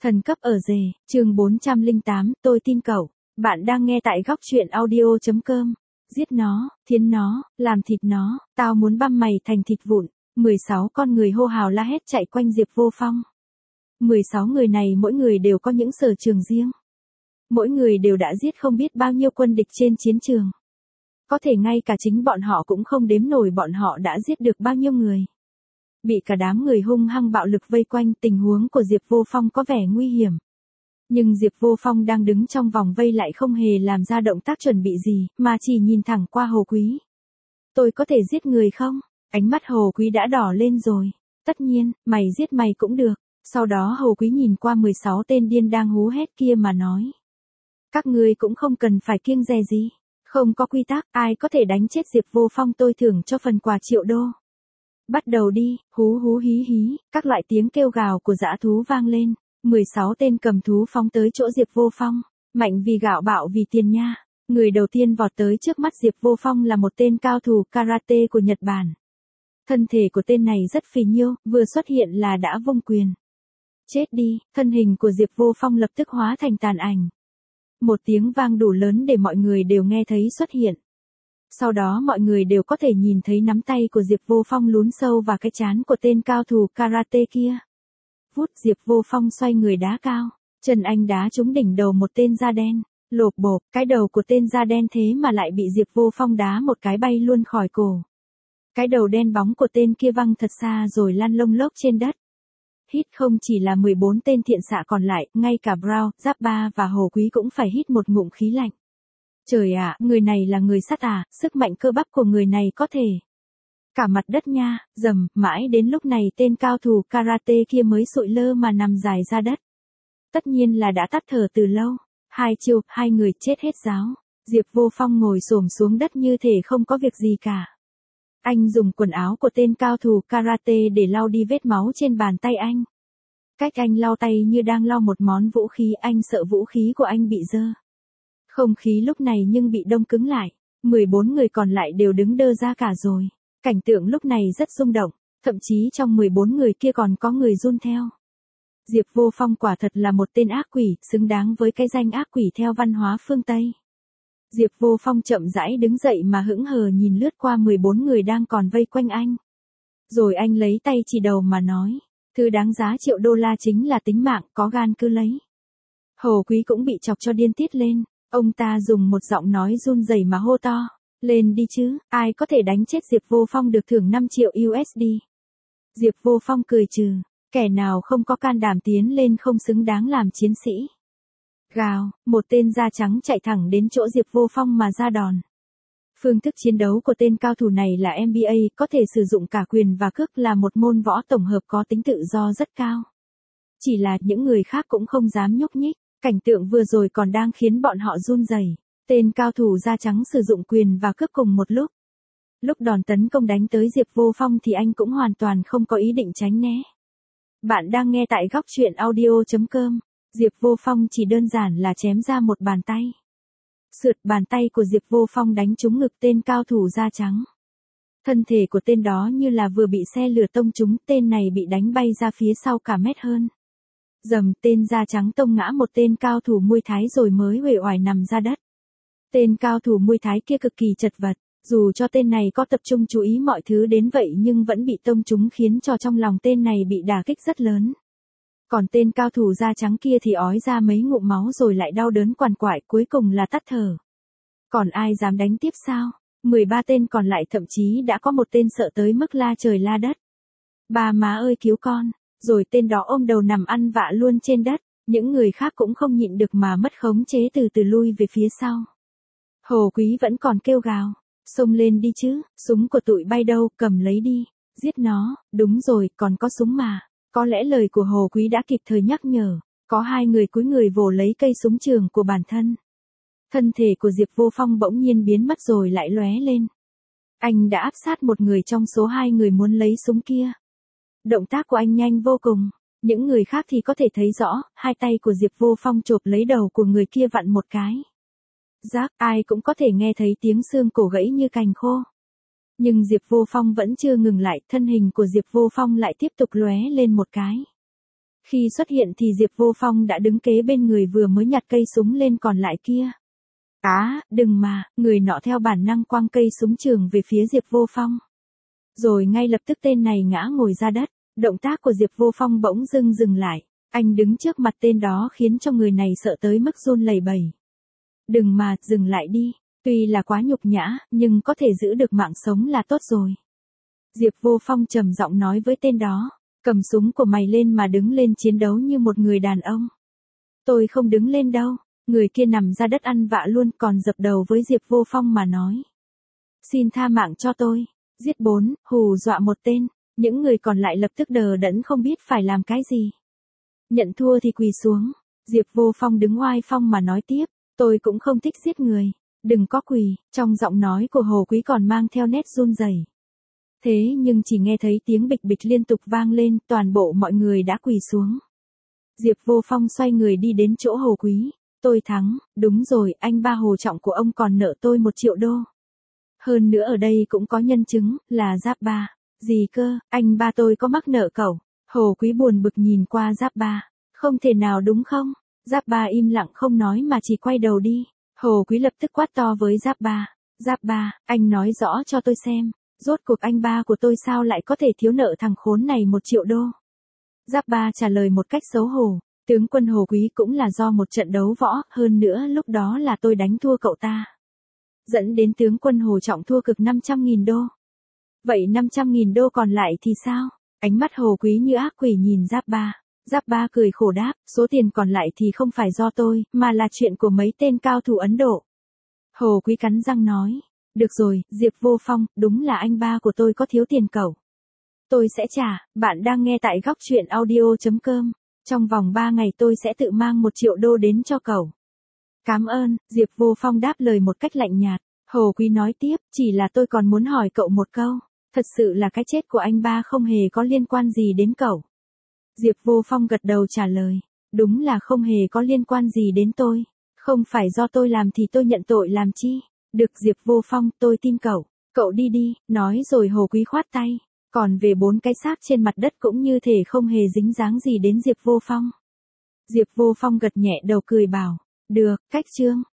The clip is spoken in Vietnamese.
Thần cấp ở rể, chương 408, tôi tin cậu. Bạn đang nghe tại góc truyện audio.com. Giết nó, thiến nó, làm thịt nó, tao muốn băm mày thành thịt vụn. 16 con người hô hào la hét chạy quanh Diệp Vô Phong. 16 người này mỗi người đều có những sở trường riêng. Mỗi người đều đã giết không biết bao nhiêu quân địch trên chiến trường. Có thể ngay cả chính bọn họ cũng không đếm nổi bọn họ đã giết được bao nhiêu người. Bị cả đám người hung hăng bạo lực vây quanh, tình huống của Diệp Vô Phong có vẻ nguy hiểm. Nhưng Diệp Vô Phong đang đứng trong vòng vây lại không hề làm ra động tác chuẩn bị gì, mà chỉ nhìn thẳng qua Hồ Quý. Tôi có thể giết người không? Ánh mắt Hồ Quý đã đỏ lên rồi. Tất nhiên, mày giết mày cũng được. Sau đó Hồ Quý nhìn qua 16 tên điên đang hú hét kia mà nói. Các ngươi cũng không cần phải kiêng dè gì. Không có quy tắc, ai có thể đánh chết Diệp Vô Phong tôi thưởng cho phần quà $1 triệu. Bắt đầu đi, hú hú hí hí, các loại tiếng kêu gào của dã thú vang lên. 16 tên cầm thú phóng tới chỗ Diệp Vô Phong. Mạnh vì gạo bạo vì tiền nha. Người đầu tiên vọt tới trước mắt Diệp Vô Phong là một tên cao thủ karate của Nhật Bản. Thân thể của tên này rất phì nhiêu, vừa xuất hiện là đã vung quyền. Chết đi, thân hình của Diệp Vô Phong lập tức hóa thành tàn ảnh. Một tiếng vang đủ lớn để mọi người đều nghe thấy xuất hiện. Sau đó mọi người đều có thể nhìn thấy nắm tay của Diệp Vô Phong lún sâu vào cái trán của tên cao thủ karate kia. Vút, Diệp Vô Phong xoay người đá cao, chân anh đá trúng đỉnh đầu một tên da đen, lộp bộp, cái đầu của tên da đen thế mà lại bị Diệp Vô Phong đá một cái bay luôn khỏi cổ. Cái đầu đen bóng của tên kia văng thật xa rồi lăn lông lốc trên đất. Hít không chỉ là 14 tên thiện xạ còn lại, ngay cả Brown, Giáp Ba và Hồ Quý cũng phải hít một ngụm khí lạnh. Trời ạ, người này là người sắt à, sức mạnh cơ bắp của người này có thể. Cả mặt đất nha, dầm, mãi đến lúc này tên cao thủ karate kia mới sụi lơ mà nằm dài ra đất. Tất nhiên là đã tắt thở từ lâu. Hai chiêu, hai người chết hết giáo. Diệp Vô Phong ngồi xổm xuống đất như thể không có việc gì cả. Anh dùng quần áo của tên cao thủ karate để lau đi vết máu trên bàn tay anh. Cách anh lau tay như đang lau một món vũ khí, anh sợ vũ khí của anh bị dơ. Không khí lúc này nhưng bị đông cứng lại. 14 người còn lại đều đứng đơ ra cả rồi. Cảnh tượng lúc này rất rung động, thậm chí trong 14 người kia còn có người run theo. Diệp Vô Phong quả thật là một tên ác quỷ, xứng đáng với cái danh ác quỷ theo văn hóa phương Tây. Diệp Vô Phong chậm rãi đứng dậy mà hững hờ nhìn lướt qua 14 người đang còn vây quanh anh. Rồi anh lấy tay chỉ đầu mà nói, thứ đáng giá $1 triệu chính là tính mạng, có gan cứ lấy. Hồ Quý cũng bị chọc cho điên tiết lên, ông ta dùng một giọng nói run rẩy mà hô to. Lên đi chứ, ai có thể đánh chết Diệp Vô Phong được thưởng $5 triệu. Diệp Vô Phong cười trừ, kẻ nào không có can đảm tiến lên không xứng đáng làm chiến sĩ. Gào, một tên da trắng chạy thẳng đến chỗ Diệp Vô Phong mà ra đòn. Phương thức chiến đấu của tên cao thủ này là MBA, có thể sử dụng cả quyền và cước, là một môn võ tổng hợp có tính tự do rất cao. Chỉ là những người khác cũng không dám nhúc nhích, cảnh tượng vừa rồi còn đang khiến bọn họ run rẩy. Tên cao thủ da trắng sử dụng quyền và cước cùng một lúc. Lúc đòn tấn công đánh tới Diệp Vô Phong thì anh cũng hoàn toàn không có ý định tránh né. Bạn đang nghe tại góc truyện audio.com. Diệp Vô Phong chỉ đơn giản là chém ra một bàn tay. Sượt, bàn tay của Diệp Vô Phong đánh trúng ngực tên cao thủ da trắng. Thân thể của tên đó như là vừa bị xe lửa tông trúng, tên này bị đánh bay ra phía sau cả mét hơn. Dầm, tên da trắng tông ngã một tên cao thủ Muay Thái rồi mới uể oải nằm ra đất. Tên cao thủ Muay Thái kia cực kỳ chật vật, dù cho tên này có tập trung chú ý mọi thứ đến vậy nhưng vẫn bị tông trúng khiến cho trong lòng tên này bị đả kích rất lớn. Còn tên cao thủ da trắng kia thì ói ra mấy ngụm máu rồi lại đau đớn quằn quại, cuối cùng là tắt thở. Còn ai dám đánh tiếp sao? 13 tên còn lại thậm chí đã có một tên sợ tới mức la trời la đất. Bà má ơi cứu con, rồi tên đó ôm đầu nằm ăn vạ luôn trên đất, những người khác cũng không nhịn được mà mất khống chế từ từ lui về phía sau. Hồ Quý vẫn còn kêu gào, xông lên đi chứ, súng của tụi bay đâu, cầm lấy đi, giết nó, đúng rồi, còn có súng mà. Có lẽ lời của Hồ Quý đã kịp thời nhắc nhở, có hai người cúi người vồ lấy cây súng trường của bản thân. Thân thể của Diệp Vô Phong bỗng nhiên biến mất rồi lại lóe lên. Anh đã áp sát một người trong số hai người muốn lấy súng kia. Động tác của anh nhanh vô cùng, những người khác thì có thể thấy rõ, hai tay của Diệp Vô Phong chộp lấy đầu của người kia vặn một cái. Rác, ai cũng có thể nghe thấy tiếng xương cổ gãy như cành khô. Nhưng Diệp Vô Phong vẫn chưa ngừng lại, thân hình của Diệp Vô Phong lại tiếp tục lóe lên một cái. Khi xuất hiện thì Diệp Vô Phong đã đứng kế bên người vừa mới nhặt cây súng lên còn lại kia. Đừng mà, người nọ theo bản năng quăng cây súng trường về phía Diệp Vô Phong. Rồi ngay lập tức tên này ngã ngồi ra đất, động tác của Diệp Vô Phong bỗng dưng dừng lại, anh đứng trước mặt tên đó khiến cho người này sợ tới mức run lẩy bẩy. Đừng mà, dừng lại đi, tuy là quá nhục nhã, nhưng có thể giữ được mạng sống là tốt rồi. Diệp Vô Phong trầm giọng nói với tên đó, cầm súng của mày lên mà đứng lên chiến đấu như một người đàn ông. Tôi không đứng lên đâu, người kia nằm ra đất ăn vạ luôn còn dập đầu với Diệp Vô Phong mà nói. Xin tha mạng cho tôi, giết 4, hù dọa một tên, những người còn lại lập tức đờ đẫn không biết phải làm cái gì. Nhận thua thì quỳ xuống, Diệp Vô Phong đứng oai phong mà nói tiếp, tôi cũng không thích giết người, đừng có quỳ, trong giọng nói của Hồ Quý còn mang theo nét run rẩy. Thế nhưng chỉ nghe thấy tiếng bịch bịch liên tục vang lên, toàn bộ mọi người đã quỳ xuống. Diệp Vô Phong xoay người đi đến chỗ Hồ Quý, tôi thắng, đúng rồi, anh ba Hồ Trọng của ông còn nợ tôi 1 triệu đô. Hơn nữa ở đây cũng có nhân chứng, là Giáp Ba. Gì cơ, anh ba tôi có mắc nợ cậu. Hồ Quý buồn bực nhìn qua Giáp Ba. Không thể nào đúng không? Giáp Ba im lặng không nói mà chỉ quay đầu đi. Hồ Quý lập tức quát to với Giáp Ba. Giáp Ba, anh nói rõ cho tôi xem. Rốt cuộc anh ba của tôi sao lại có thể thiếu nợ thằng khốn này 1 triệu đô? Giáp Ba trả lời một cách xấu hổ. Tướng quân Hồ Quý cũng là do một trận đấu võ, hơn nữa lúc đó là tôi đánh thua cậu ta. Dẫn đến tướng quân Hồ Trọng thua cực 500.000 đô. Vậy 500.000 đô còn lại thì sao? Ánh mắt Hồ Quý như ác quỷ nhìn Giáp Ba. Giáp Ba cười khổ đáp, số tiền còn lại thì không phải do tôi, mà là chuyện của mấy tên cao thủ Ấn Độ. Hồ Quý cắn răng nói, được rồi, Diệp Vô Phong, đúng là anh ba của tôi có thiếu tiền cậu. Tôi sẽ trả, bạn đang nghe tại góc truyện audio.com. Trong vòng 3 ngày tôi sẽ tự mang 1 triệu đô đến cho cậu. Cảm ơn, Diệp Vô Phong đáp lời một cách lạnh nhạt. Hồ Quý nói tiếp, chỉ là tôi còn muốn hỏi cậu một câu. Thật sự là cái chết của anh ba không hề có liên quan gì đến cậu. Diệp Vô Phong gật đầu trả lời. Đúng là không hề có liên quan gì đến tôi. Không phải do tôi làm thì tôi nhận tội làm chi. Được Diệp Vô Phong, tôi tin cậu. Cậu đi đi, nói rồi Hồ Quý khoát tay. Còn về 4 cái xác trên mặt đất cũng như thể không hề dính dáng gì đến Diệp Vô Phong. Diệp Vô Phong gật nhẹ đầu cười bảo. Được, cách chương.